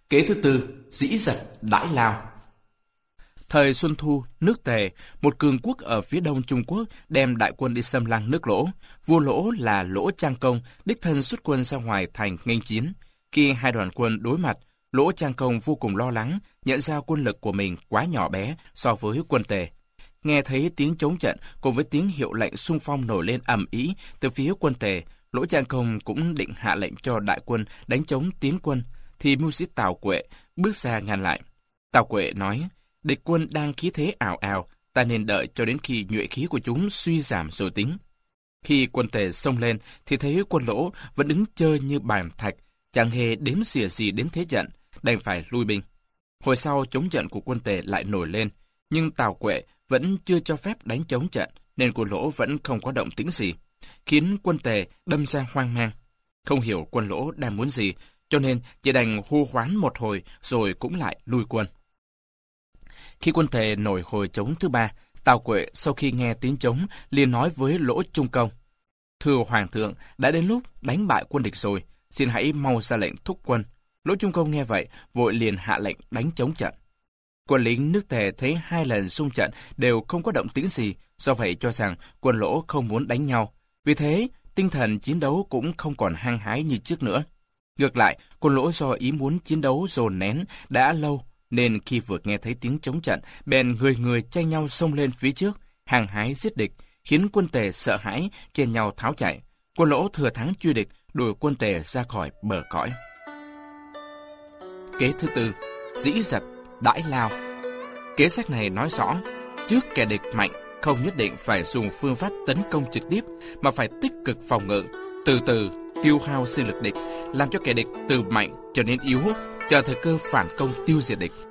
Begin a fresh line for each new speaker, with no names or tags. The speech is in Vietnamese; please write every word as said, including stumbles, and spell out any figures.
Kế thứ tư, dĩ dật đãi lao. Thời Xuân Thu, nước Tề, một cường quốc ở phía đông Trung Quốc, đem đại quân đi xâm lăng nước Lỗ. Vua Lỗ là Lỗ Trang Công, đích thân xuất quân ra ngoài thành nghênh chiến. Khi hai đoàn quân đối mặt, Lỗ Trang Công vô cùng lo lắng, nhận ra quân lực của mình quá nhỏ bé so với quân Tề. Nghe thấy tiếng chống trận cùng với tiếng hiệu lệnh xung phong nổi lên ầm ĩ từ phía quân Tề, Lỗ Trang Công cũng định hạ lệnh cho đại quân đánh chống tiến quân, thì mưu sĩ Tào Quệ bước ra ngăn lại. Tào Quệ nói: địch quân đang khí thế ào ào, ta nên đợi cho đến khi nhuệ khí của chúng suy giảm rồi tính. Khi quân Tề xông lên thì thấy quân Lỗ vẫn đứng chơi như bàn thạch, chẳng hề đếm xỉa gì đến thế trận, đành phải lui binh. Hồi sau chống trận của quân Tề lại nổi lên, nhưng Tào Quệ vẫn chưa cho phép đánh chống trận, nên quân Lỗ vẫn không có động tĩnh gì, khiến quân Tề đâm ra hoang mang. Không hiểu quân Lỗ đang muốn gì, cho nên chỉ đành hô hoán một hồi rồi cũng lại lui quân. Khi quân Tề nổi hồi trống thứ ba, Tào Quệ sau khi nghe tiếng trống liền nói với Lỗ Trung Công: thưa Hoàng thượng, đã đến lúc đánh bại quân địch rồi, xin hãy mau ra lệnh thúc quân. Lỗ Trung Công nghe vậy, vội liền hạ lệnh đánh chống trận. Quân lính nước Tề thấy hai lần xung trận đều không có động tĩnh gì, do vậy cho rằng quân Lỗ không muốn đánh nhau. Vì thế, tinh thần chiến đấu cũng không còn hăng hái như trước nữa. Ngược lại, quân Lỗ do ý muốn chiến đấu dồn nén đã lâu, nên khi vừa nghe thấy tiếng chống trận, bèn người người tranh nhau xông lên phía trước, hăng hái giết địch, khiến quân Tề sợ hãi, chen nhau tháo chạy. Quân Lỗ thừa thắng truy địch, đuổi quân Tề ra khỏi bờ cõi. Kế thứ tư, dĩ dật đãi lao. Kế sách này nói rõ, trước kẻ địch mạnh, không nhất định phải dùng phương pháp tấn công trực tiếp, mà phải tích cực phòng ngự, từ từ tiêu hao sinh lực địch, làm cho kẻ địch từ mạnh trở nên yếu, chờ thời cơ phản công tiêu diệt địch.